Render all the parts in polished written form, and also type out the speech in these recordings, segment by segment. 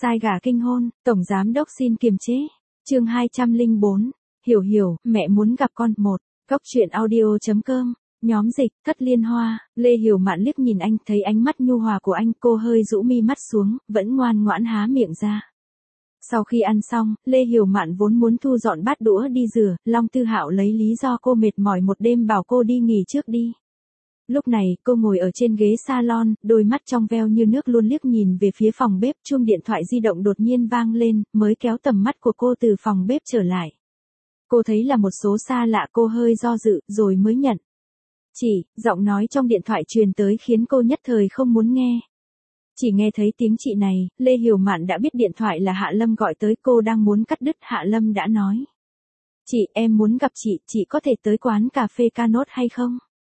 Sai gà kinh hôn, Tổng Giám Đốc xin kiềm chế. Chương 204. Hiểu, mẹ muốn gặp con. 1. Cốc truyện audio.com. Nhóm dịch, Thất Liên Hoa. Lê Hiểu Mạn liếc nhìn anh, thấy ánh mắt nhu hòa của anh, cô hơi rũ mi mắt xuống, vẫn ngoan ngoãn há miệng ra. Sau khi ăn xong, Lê Hiểu Mạn vốn muốn thu dọn bát đũa đi rửa, Long Tư Hạo lấy lý do cô mệt mỏi một đêm bảo cô đi nghỉ trước đi. Lúc này, cô ngồi ở trên ghế salon, đôi mắt trong veo như nước luôn liếc nhìn về phía phòng bếp, chuông điện thoại di động đột nhiên vang lên, mới kéo tầm mắt của cô từ phòng bếp trở lại. Cô thấy là một số xa lạ, cô hơi do dự, rồi mới nhận. Chị, giọng nói trong điện thoại truyền tới khiến cô nhất thời không muốn nghe. Chỉ nghe thấy tiếng chị này, Lê Hiểu Mạn đã biết điện thoại là Hạ Lâm gọi tới, cô đang muốn cắt đứt, Hạ Lâm đã nói. Chị, em muốn gặp chị có thể tới quán cà phê Canot hay không?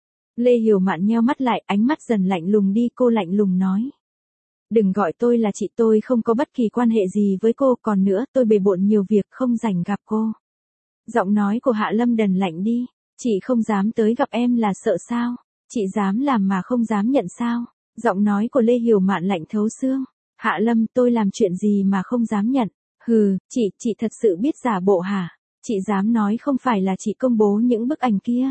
Lê Hiểu Mạn nheo mắt lại, ánh mắt dần lạnh lùng đi, cô lạnh lùng nói. Đừng gọi tôi là chị, tôi không có bất kỳ quan hệ gì với cô, còn nữa, tôi bề bộn nhiều việc không rảnh gặp cô. Giọng nói của Hạ Lâm đần lạnh đi, chị không dám tới gặp em là sợ sao? Chị dám làm mà không dám nhận sao? Giọng nói của Lê Hiểu Mạn lạnh thấu xương. Hạ Lâm, tôi làm chuyện gì mà không dám nhận? Hừ, chị thật sự biết giả bộ hả? Chị dám nói không phải là chị công bố những bức ảnh kia.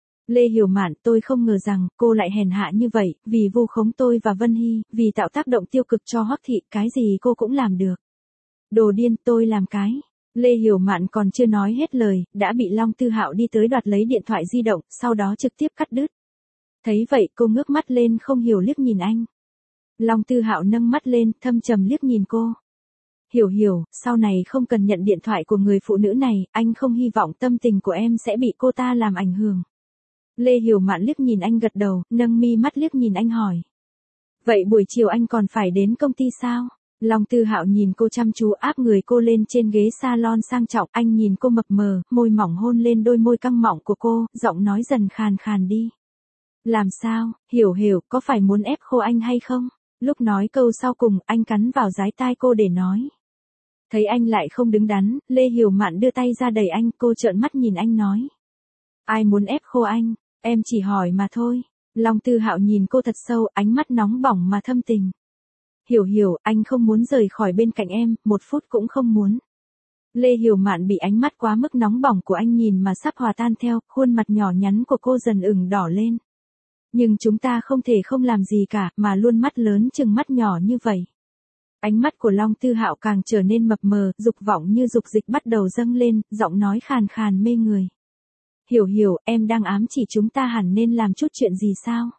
Lê Hiểu Mạn, tôi không ngờ rằng cô lại hèn hạ như vậy, vì vu khống tôi và Vân Hy, vì tạo tác động tiêu cực cho Hoắc Thị, cái gì cô cũng làm được. Đồ điên, tôi làm cái. Lê Hiểu Mạn còn chưa nói hết lời, đã bị Long Tư Hạo đi tới đoạt lấy điện thoại di động, sau đó trực tiếp cắt đứt. Thấy vậy, cô ngước mắt lên không hiểu liếc nhìn anh. Long Tư Hạo nâng mắt lên, thâm trầm liếc nhìn cô. Hiểu, sau này không cần nhận điện thoại của người phụ nữ này, anh không hy vọng tâm tình của em sẽ bị cô ta làm ảnh hưởng. Lê Hiểu Mạn liếc nhìn anh gật đầu, nâng mi mắt liếc nhìn anh hỏi. Vậy buổi chiều anh còn phải đến công ty sao? Long Tư Hạo nhìn cô chăm chú, áp người cô lên trên ghế salon sang trọng, anh nhìn cô mập mờ, môi mỏng hôn lên đôi môi căng mọng của cô, giọng nói dần khàn khàn đi. Làm sao, Hiểu, có phải muốn ép khô anh hay không? Lúc nói câu sau cùng, anh cắn vào dái tai cô để nói. Thấy anh lại không đứng đắn, Lê Hiểu Mạn đưa tay ra đẩy anh, cô trợn mắt nhìn anh nói. Ai muốn ép khô anh? Em chỉ hỏi mà thôi. Long Tư Hạo nhìn cô thật sâu, ánh mắt nóng bỏng mà thâm tình. Hiểu, anh không muốn rời khỏi bên cạnh em, một phút cũng không muốn. Lê Hiểu Mạn bị ánh mắt quá mức nóng bỏng của anh nhìn mà sắp hòa tan theo, khuôn mặt nhỏ nhắn của cô dần ửng đỏ lên. Nhưng chúng ta không thể không làm gì cả, mà luôn mắt lớn chừng mắt nhỏ như vậy. Ánh mắt của Long Tư Hạo càng trở nên mập mờ, dục vọng như dục dịch bắt đầu dâng lên, giọng nói khàn khàn mê người. Hiểu, em đang ám chỉ chúng ta hẳn nên làm chút chuyện gì sao?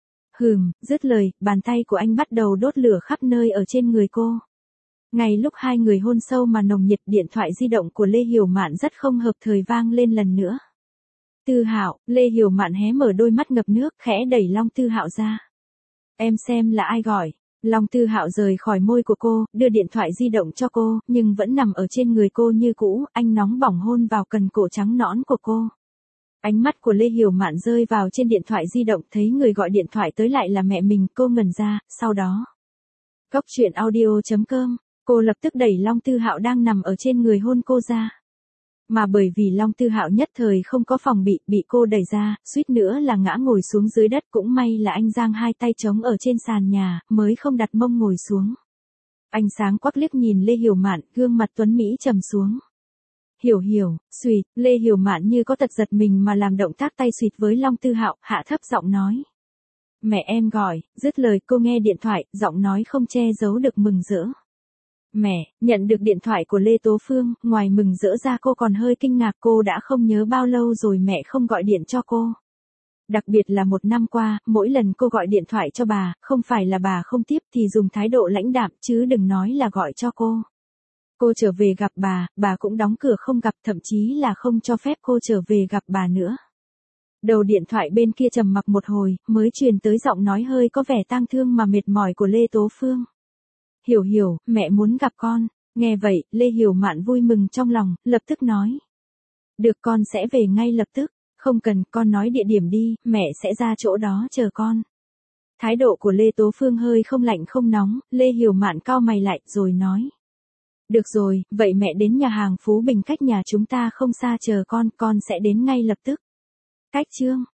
Dứt lời, bàn tay của anh bắt đầu đốt lửa khắp nơi ở trên người cô. Ngay lúc hai người hôn sâu mà nồng nhiệt, điện thoại di động của Lê Hiểu Mạn rất không hợp thời vang lên lần nữa. Tư Hạo, Lê Hiểu Mạn hé mở đôi mắt ngập nước, khẽ đẩy Long Tư Hạo ra. Em xem là ai gọi. Long Tư Hạo rời khỏi môi của cô, đưa điện thoại di động cho cô, nhưng vẫn nằm ở trên người cô như cũ, anh nóng bỏng hôn vào cần cổ trắng nõn của cô. Ánh mắt của Lê Hiểu Mạn rơi vào trên điện thoại di động, thấy người gọi điện thoại tới lại là mẹ mình, cô ngẩn ra, sau đó. Cốc truyện audio.com, cô lập tức đẩy Long Tư Hạo đang nằm ở trên người hôn cô ra. Mà bởi vì Long Tư Hạo nhất thời không có phòng bị cô đẩy ra, suýt nữa là ngã ngồi xuống dưới đất, cũng may là anh giang hai tay trống ở trên sàn nhà, mới không đặt mông ngồi xuống. Anh sáng quắc liếc nhìn Lê Hiểu Mạn, gương mặt tuấn mỹ trầm xuống. Hiểu, suýt, Lê Hiểu Mạn như có tật giật mình mà làm động tác tay suýt với Long Tư Hạo, hạ thấp giọng nói. Mẹ em gọi, dứt lời cô nghe điện thoại, giọng nói không che giấu được mừng rỡ. Mẹ, nhận được điện thoại của Lê Tố Phương, ngoài mừng rỡ ra cô còn hơi kinh ngạc, cô đã không nhớ bao lâu rồi mẹ không gọi điện cho cô. Đặc biệt là một năm qua, mỗi lần cô gọi điện thoại cho bà, không phải là bà không tiếp thì dùng thái độ lãnh đạm, chứ đừng nói là gọi cho cô. Cô trở về gặp bà cũng đóng cửa không gặp, thậm chí là không cho phép cô trở về gặp bà nữa. Đầu điện thoại bên kia trầm mặc một hồi, mới truyền tới giọng nói hơi có vẻ tang thương mà mệt mỏi của Lê Tố Phương. Hiểu, mẹ muốn gặp con. Nghe vậy, Lê Hiểu Mạn vui mừng trong lòng, lập tức nói. Được, con sẽ về ngay lập tức. Không cần, con nói địa điểm đi, mẹ sẽ ra chỗ đó chờ con. Thái độ của Lê Tố Phương hơi không lạnh không nóng, Lê Hiểu Mạn cau mày lại, rồi nói. Được rồi, vậy mẹ đến nhà hàng Phú Bình cách nhà chúng ta không xa chờ con sẽ đến ngay lập tức. Cách chương